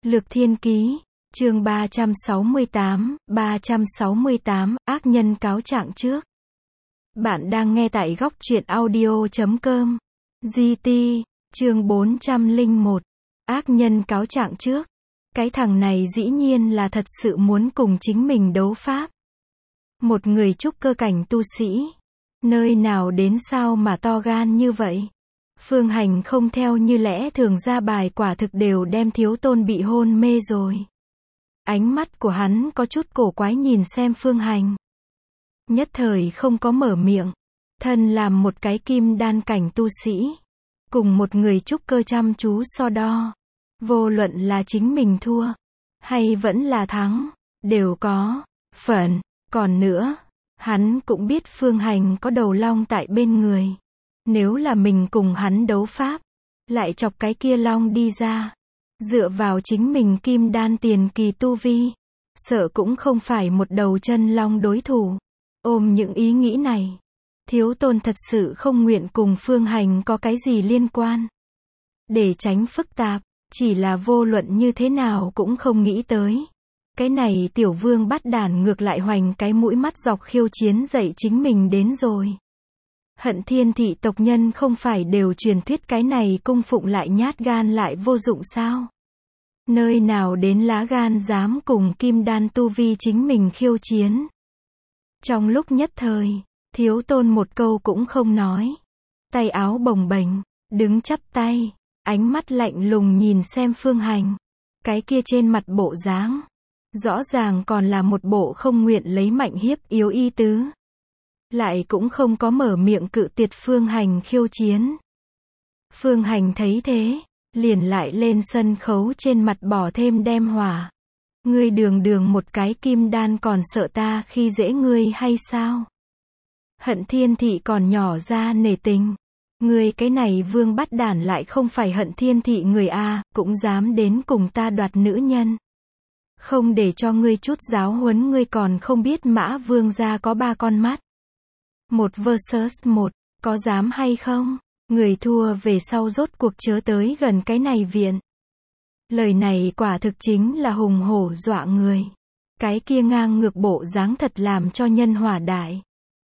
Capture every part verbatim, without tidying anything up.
Lược Thiên Ký, chương ba trăm sáu mươi tám, ba trăm sáu mươi tám, ác nhân cáo trạng trước. Bạn đang nghe tại góc truyện audio chấm com. giê tê, chương bốn trăm lẻ một, ác nhân cáo trạng trước. Cái thằng này dĩ nhiên là thật sự muốn cùng chính mình đấu pháp. Một người trúc cơ cảnh tu sĩ. Nơi nào đến sao mà to gan như vậy? Phương Hành không theo như lẽ thường ra bài quả thực đều đem Thiếu Tôn bị hôn mê rồi. Ánh mắt của hắn có chút cổ quái nhìn xem Phương Hành. Nhất thời không có mở miệng. Thân làm một cái kim đan cảnh tu sĩ. Cùng một người trúc cơ chăm chú so đo. Vô luận là chính mình thua. Hay vẫn là thắng. Đều có phần. Còn nữa. Hắn cũng biết Phương Hành có đầu long tại bên người. Nếu là mình cùng hắn đấu pháp. Lại chọc cái kia long đi ra. Dựa vào chính mình kim đan tiền kỳ tu vi. Sợ cũng không phải một đầu chân long đối thủ. Ôm những ý nghĩ này. Thiếu Tôn thật sự không nguyện cùng Phương Hành có cái gì liên quan. Để tránh phức tạp. Chỉ là vô luận như thế nào cũng không nghĩ tới. Cái này tiểu vương bắt đản ngược lại hoành cái mũi mắt dọc khiêu chiến dậy chính mình đến rồi. Hận Thiên thị tộc nhân không phải đều truyền thuyết cái này cung phụng lại nhát gan lại vô dụng sao? Nơi nào đến lá gan dám cùng kim đan tu vi chính mình khiêu chiến? Trong lúc nhất thời, Thiếu Tôn một câu cũng không nói. Tay áo bồng bềnh, đứng chắp tay, ánh mắt lạnh lùng nhìn xem Phương Hành. Cái kia trên mặt bộ dáng, rõ ràng còn là một bộ không nguyện lấy mạnh hiếp yếu y tứ. Lại cũng không có mở miệng cự tuyệt Phương Hành khiêu chiến. Phương Hành thấy thế, liền lại lên sân khấu trên mặt bỏ thêm đem hỏa. Ngươi đường đường một cái kim đan còn sợ ta khi dễ ngươi hay sao? Hận Thiên thị còn nhỏ ra nể tình. Ngươi cái này vương bắt đản lại không phải Hận Thiên thị người a, cũng dám đến cùng ta đoạt nữ nhân. Không để cho ngươi chút giáo huấn ngươi còn không biết Mã Vương gia có ba con mắt. Một versus một, có dám hay không? Người thua về sau rốt cuộc chớ tới gần cái này viện. Lời này quả thực chính là hùng hổ dọa người. Cái kia ngang ngược bộ dáng thật làm cho nhân hỏa đại.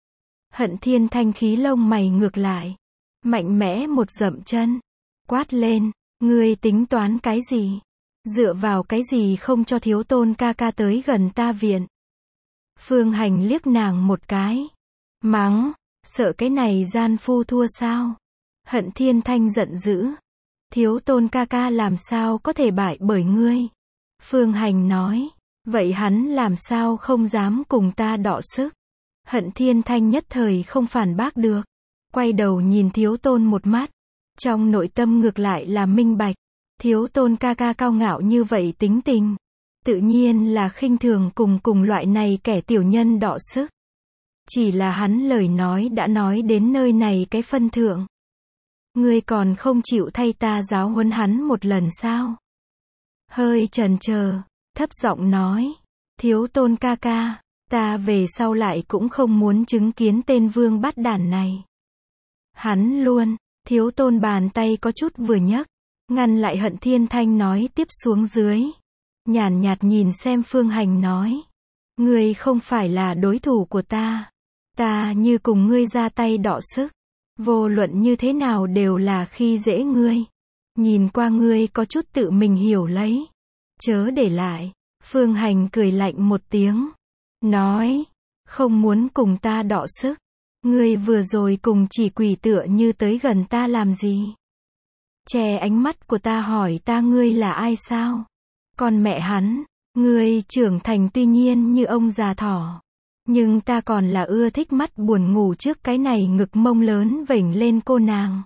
Hận Thiên thanh khí lông mày ngược lại. Mạnh mẽ một dậm chân. Quát lên, ngươi tính toán cái gì? Dựa vào cái gì không cho Thiếu Tôn ca ca tới gần ta viện? Phương Hành liếc nàng một cái. Mắng, sợ cái này gian phu thua sao? Hận Thiên thanh giận dữ. Thiếu Tôn ca ca làm sao có thể bại bởi ngươi? Phương Hành nói, vậy hắn làm sao không dám cùng ta đọ sức? Hận Thiên thanh nhất thời không phản bác được. Quay đầu nhìn Thiếu Tôn một mắt. Trong nội tâm ngược lại là minh bạch. Thiếu Tôn ca ca cao ngạo như vậy tính tình. Tự nhiên là khinh thường cùng cùng loại này kẻ tiểu nhân đọ sức. Chỉ là hắn lời nói đã nói đến nơi này cái phân thượng. Ngươi còn không chịu thay ta giáo huấn hắn một lần sao? Hơi chần chờ, thấp giọng nói. Thiếu Tôn ca ca, ta về sau lại cũng không muốn chứng kiến tên vương bắt đản này. Hắn luôn, Thiếu Tôn bàn tay có chút vừa nhấc, ngăn lại Hận Thiên thanh nói tiếp xuống dưới. Nhàn nhạt nhìn xem Phương Hành nói. Ngươi không phải là đối thủ của ta. Ta như cùng ngươi ra tay đọ sức. Vô luận như thế nào đều là khi dễ ngươi. Nhìn qua ngươi có chút tự mình hiểu lấy. Chớ để lại. Phương Hành cười lạnh một tiếng. Nói. Không muốn cùng ta đọ sức. Ngươi vừa rồi cùng chỉ quỷ tựa như tới gần ta làm gì? Che ánh mắt của ta hỏi ta ngươi là ai sao? Còn mẹ hắn. Ngươi trưởng thành tuy nhiên như ông già thỏ. Nhưng ta còn là ưa thích mắt buồn ngủ trước cái này ngực mông lớn vểnh lên cô nàng.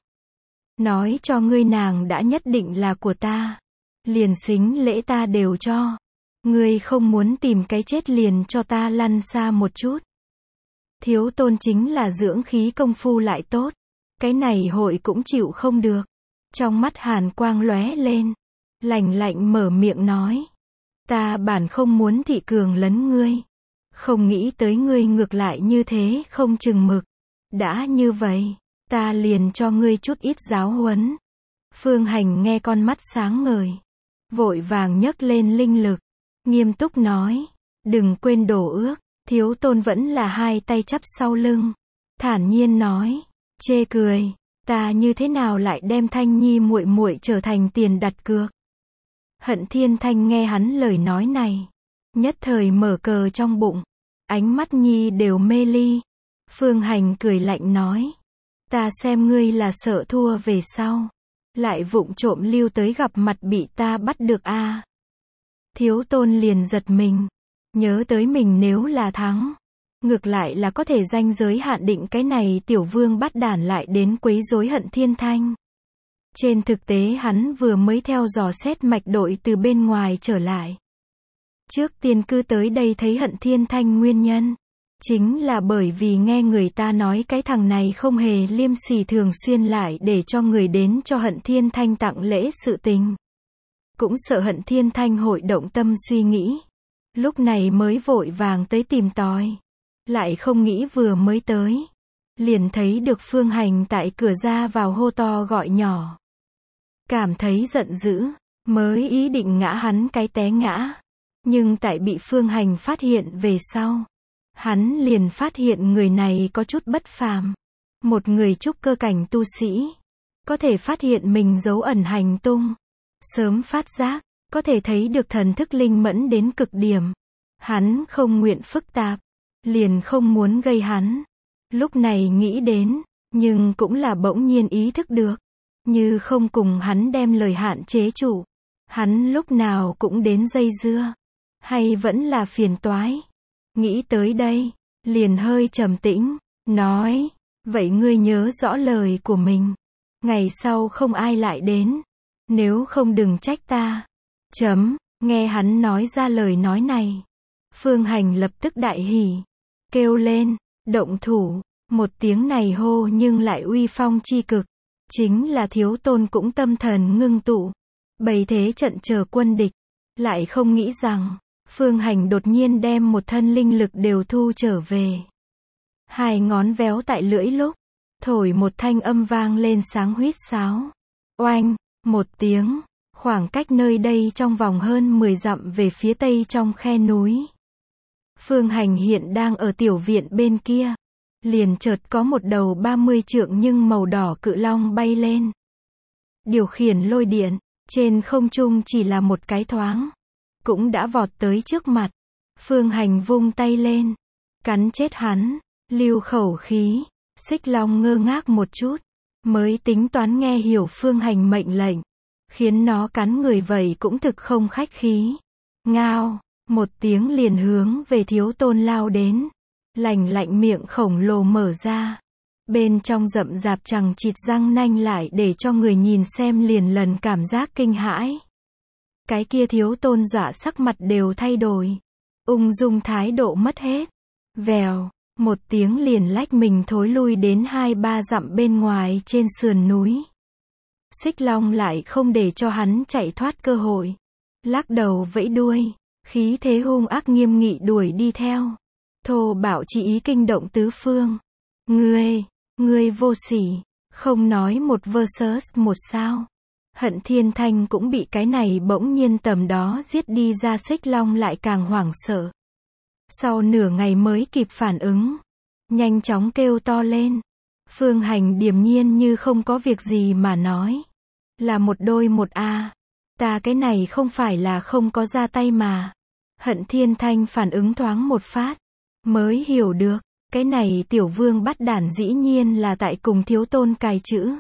Nói cho ngươi nàng đã nhất định là của ta. Liền xính lễ ta đều cho. Ngươi không muốn tìm cái chết liền cho ta lăn xa một chút. Thiếu Tôn chính là dưỡng khí công phu lại tốt. Cái này hội cũng chịu không được. Trong mắt hàn quang lóe lên. Lạnh lạnh mở miệng nói. Ta bản không muốn thị cường lấn ngươi. Không nghĩ tới ngươi ngược lại như thế không chừng mực. Đã như vậy, ta liền cho ngươi chút ít giáo huấn. Phương Hành nghe con mắt sáng ngời. vội vàng nhấc lên linh lực, nghiêm túc nói, đừng quên đổ ước. Thiếu tôn vẫn là hai tay chắp sau lưng, thản nhiên nói, chê cười, ta như thế nào lại đem Thanh Nhi muội muội trở thành tiền đặt cược. Hận Thiên Thanh nghe hắn lời nói này, nhất thời mở cờ trong bụng, ánh mắt nhi đều mê ly. Phương Hành cười lạnh nói, ta xem ngươi là sợ thua về sau, lại vụng trộm lưu tới gặp mặt bị ta bắt được a. À. Thiếu tôn liền giật mình, nhớ tới mình nếu là thắng, ngược lại là có thể ranh giới hạn định cái này tiểu vương bắt đản lại đến quấy rối Hận Thiên Thanh. Trên thực tế hắn vừa mới theo dò xét mạch đội từ bên ngoài trở lại. Trước tiên cư tới đây thấy Hận Thiên Thanh nguyên nhân, chính là bởi vì nghe người ta nói cái thằng này không hề liêm sỉ thường xuyên lại để cho người đến cho Hận Thiên Thanh tặng lễ sự tình. Cũng sợ Hận Thiên Thanh hội động tâm suy nghĩ. Lúc này mới vội vàng tới tìm tòi. Lại không nghĩ vừa mới tới, liền thấy được Phương Hành tại cửa ra vào hô to gọi nhỏ. Cảm thấy giận dữ, mới ý định ngã hắn cái té ngã. Nhưng tại bị Phương Hành phát hiện về sau, hắn liền phát hiện người này có chút bất phàm. Một người trúc cơ cảnh tu sĩ, có thể phát hiện mình dấu ẩn hành tung, sớm phát giác, có thể thấy được thần thức linh mẫn đến cực điểm. Hắn không nguyện phức tạp, liền không muốn gây hắn. Lúc này nghĩ đến, nhưng cũng là bỗng nhiên ý thức được, như không cùng hắn đem lời hạn chế trụ, hắn lúc nào cũng đến dây dưa, hay vẫn là phiền toái. Nghĩ tới đây, liền hơi trầm tĩnh, nói, vậy ngươi nhớ rõ lời của mình, ngày sau không ai lại đến, nếu không đừng trách ta. Chấm, nghe hắn nói ra lời nói này, Phương Hành lập tức đại hỉ, kêu lên, động thủ. Một tiếng này hô nhưng lại uy phong chi cực, chính là thiếu tôn cũng tâm thần ngưng tụ, bày thế trận chờ quân địch, lại không nghĩ rằng, Phương Hành đột nhiên đem một thân linh lực đều thu trở về. Hai ngón véo tại lưỡi lúc, thổi một thanh âm vang lên sáng huýt sáo. Oanh, một tiếng, khoảng cách nơi đây trong vòng hơn mười dặm về phía tây trong khe núi. Phương Hành hiện đang ở tiểu viện bên kia. Liền chợt có một đầu ba mươi trượng nhưng màu đỏ cự long bay lên. Điều khiển lôi điện, trên không trung chỉ là một cái thoáng, cũng đã vọt tới trước mặt. Phương Hành vung tay lên, cắn chết hắn, lưu khẩu khí. Xích long ngơ ngác một chút, mới tính toán nghe hiểu Phương Hành mệnh lệnh, khiến nó cắn người vậy cũng thực không khách khí. Ngao, một tiếng liền hướng về thiếu tôn lao đến. Lành lạnh miệng khổng lồ mở ra, bên trong rậm rạp chằng chịt răng nanh lại để cho người nhìn xem liền lần cảm giác kinh hãi. Cái kia thiếu tôn dọa sắc mặt đều thay đổi, ung dung thái độ mất hết. Vèo, một tiếng liền lách mình thối lui đến hai ba dặm bên ngoài trên sườn núi. Xích long lại không để cho hắn chạy thoát cơ hội, lắc đầu vẫy đuôi, khí thế hung ác nghiêm nghị đuổi đi theo. Thô bạo chỉ ý kinh động tứ phương. Ngươi, ngươi vô sỉ, không nói một versus một sao. Hận Thiên Thanh cũng bị cái này bỗng nhiên tầm đó giết đi ra xích long lại càng hoảng sợ. Sau nửa ngày mới kịp phản ứng, nhanh chóng kêu to lên. Phương Hành điềm nhiên như không có việc gì mà nói. Là một đôi một a, ta cái này không phải là không có ra tay mà. Hận Thiên Thanh phản ứng thoáng một phát, mới hiểu được, cái này tiểu vương bắt đản dĩ nhiên là tại cùng thiếu tôn cài chữ.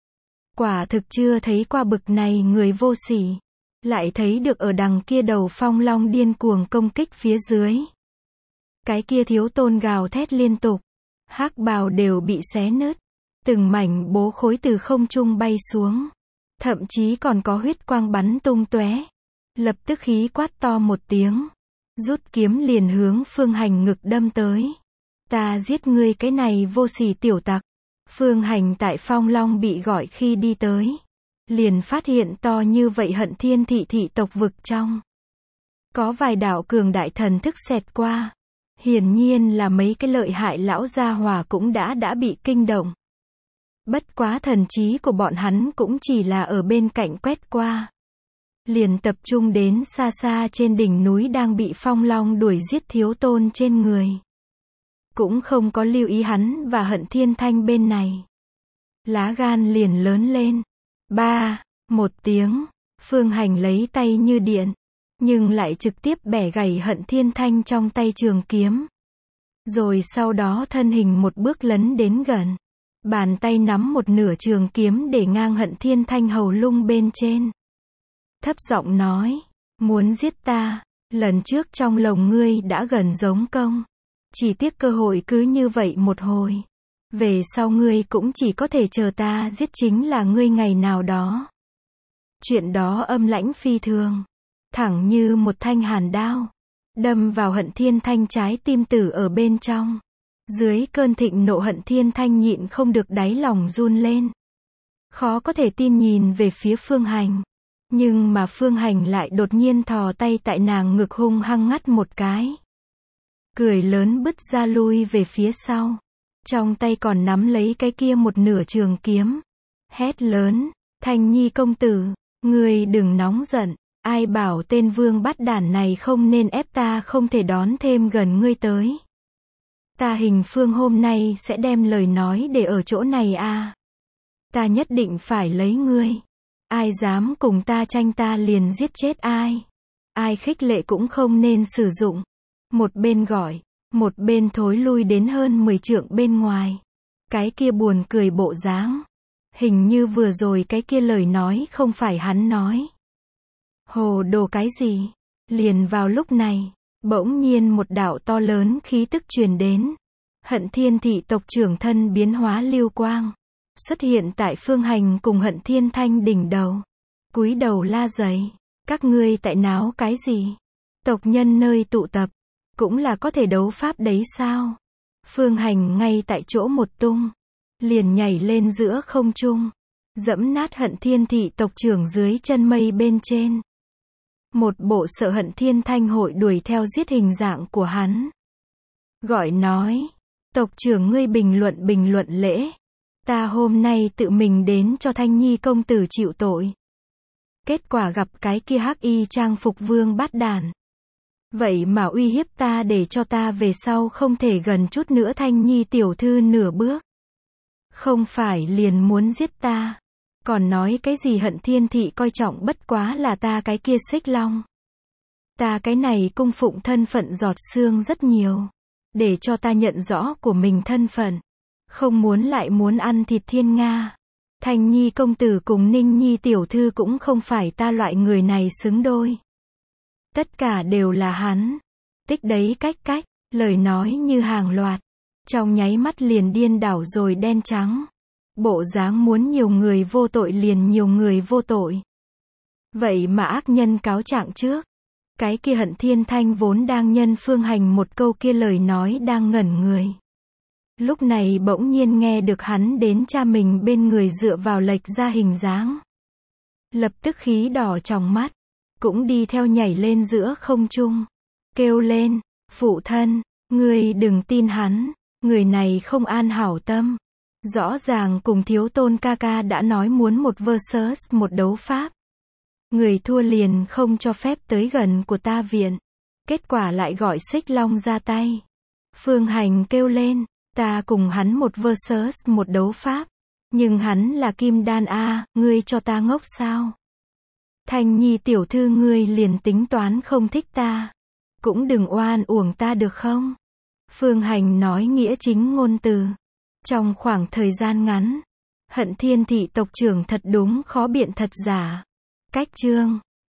Quả thực chưa thấy qua bực này người vô sỉ, lại thấy được ở đằng kia đầu phong long điên cuồng công kích phía dưới. Cái kia thiếu tôn gào thét liên tục, hắc bào đều bị xé nứt, từng mảnh bố khối từ không trung bay xuống, thậm chí còn có huyết quang bắn tung tóe. Lập tức khí quát to một tiếng, rút kiếm liền hướng Phương Hành ngực đâm tới. Ta giết ngươi cái này vô sỉ tiểu tặc. Phương Hành tại Phong Long bị gọi khi đi tới, liền phát hiện to như vậy Hận Thiên thị thị tộc vực trong. Có vài đạo cường đại thần thức xẹt qua. Hiển nhiên là mấy cái lợi hại lão gia hỏa cũng đã đã bị kinh động. Bất quá thần trí của bọn hắn cũng chỉ là ở bên cạnh quét qua. liền tập trung đến xa xa trên đỉnh núi đang bị Phong Long đuổi giết Thiếu Tôn trên người. Cũng không có lưu ý hắn và Hận Thiên Thanh bên này. Lá gan liền lớn lên. Ba, một tiếng, Phương Hành lấy tay như điện, nhưng lại trực tiếp bẻ gãy Hận Thiên Thanh trong tay trường kiếm. Rồi sau đó thân hình một bước lấn đến gần. Bàn tay nắm một nửa trường kiếm để ngang Hận Thiên Thanh hầu lung bên trên. Thấp giọng nói, muốn giết ta, lần trước trong lồng ngươi đã gần giống công. Chỉ tiếc cơ hội cứ như vậy một hồi. Về sau ngươi cũng chỉ có thể chờ ta giết chính là ngươi ngày nào đó. Chuyện đó âm lãnh phi thường. Thẳng như một thanh hàn đao. Đâm vào Hận Thiên Thanh trái tim tử ở bên trong. Dưới cơn thịnh nộ Hận Thiên Thanh nhịn không được đáy lòng run lên. Khó có thể tin nhìn về phía Phương Hành. Nhưng mà Phương Hành lại đột nhiên thò tay tại nàng ngực hung hăng ngắt một cái. Cười lớn bứt ra lui về phía sau. Trong tay còn nắm lấy cái kia một nửa trường kiếm. Hét lớn, Thanh Nhi công tử, ngươi đừng nóng giận. Ai bảo tên vương bát đản này không nên ép ta không thể đón thêm gần ngươi tới. Ta Hình Phương hôm nay sẽ đem lời nói để ở chỗ này à. Ta nhất định phải lấy ngươi. Ai dám cùng ta tranh ta liền giết chết ai. Ai khích lệ cũng không nên sử dụng. Một bên gọi, một bên thối lui đến hơn mười trượng bên ngoài. Cái kia buồn cười bộ dáng. Hình như vừa rồi cái kia lời nói không phải hắn nói. Hồ đồ cái gì? Liền vào lúc này, bỗng nhiên một đạo to lớn khí tức truyền đến. Hận Thiên thị tộc trưởng thân biến hóa lưu quang. Xuất hiện tại Phương Hành cùng Hận Thiên Thanh đỉnh đầu. Cúi đầu la dày. Các ngươi tại náo cái gì? Tộc nhân nơi tụ tập. Cũng là có thể đấu pháp đấy sao? Phương Hành ngay tại chỗ một tung. Liền nhảy lên giữa không trung. Dẫm nát Hận Thiên thị tộc trưởng dưới chân mây bên trên. Một bộ sợ Hận Thiên Thanh hội đuổi theo giết hình dạng của hắn. Gọi nói. Tộc trưởng ngươi bình luận bình luận lễ. Ta hôm nay tự mình đến cho Thanh Nhi công tử chịu tội. Kết quả gặp cái kia hắc y trang phục vương bát đản. Vậy mà uy hiếp ta để cho ta về sau không thể gần chút nữa Thanh Nhi tiểu thư nửa bước. Không phải liền muốn giết ta. Còn nói cái gì Hận Thiên thị coi trọng bất quá là ta cái kia Xích Long. Ta cái này cung phụng thân phận giọt xương rất nhiều. Để cho ta nhận rõ của mình thân phận. Không muốn lại muốn ăn thịt thiên nga. Thanh Nhi công tử cùng Ninh Nhi tiểu thư cũng không phải ta loại người này xứng đôi. Tất cả đều là hắn. Tích đấy cách cách, lời nói như hàng loạt. Trong nháy mắt liền điên đảo rồi đen trắng. Bộ dáng muốn nhiều người vô tội liền nhiều người vô tội. Vậy mà ác nhân cáo trạng trước. Cái kia Hận Thiên Thanh vốn đang nhân Phương Hành một câu kia lời nói đang ngẩn người. Lúc này bỗng nhiên nghe được hắn đến cha mình bên người dựa vào lệch ra hình dáng. Lập tức khí đỏ trong mắt. Cũng đi theo nhảy lên giữa không trung. Kêu lên, phụ thân, ngươi đừng tin hắn. Người này không an hảo tâm. Rõ ràng cùng Thiếu Tôn ca ca đã nói muốn một versus một đấu pháp. Người thua liền không cho phép tới gần của ta viện. Kết quả lại gọi Xích Long ra tay. Phương Hành kêu lên, ta cùng hắn một versus một đấu pháp. Nhưng hắn là Kim Đan A, ngươi cho ta ngốc sao? Thanh Nhi tiểu thư ngươi liền tính toán không thích ta. Cũng đừng oan uổng ta được không? Phương Hành nói nghĩa chính ngôn từ. Trong khoảng thời gian ngắn, Hận Thiên thị tộc trưởng thật đúng khó biện thật giả. Cách chương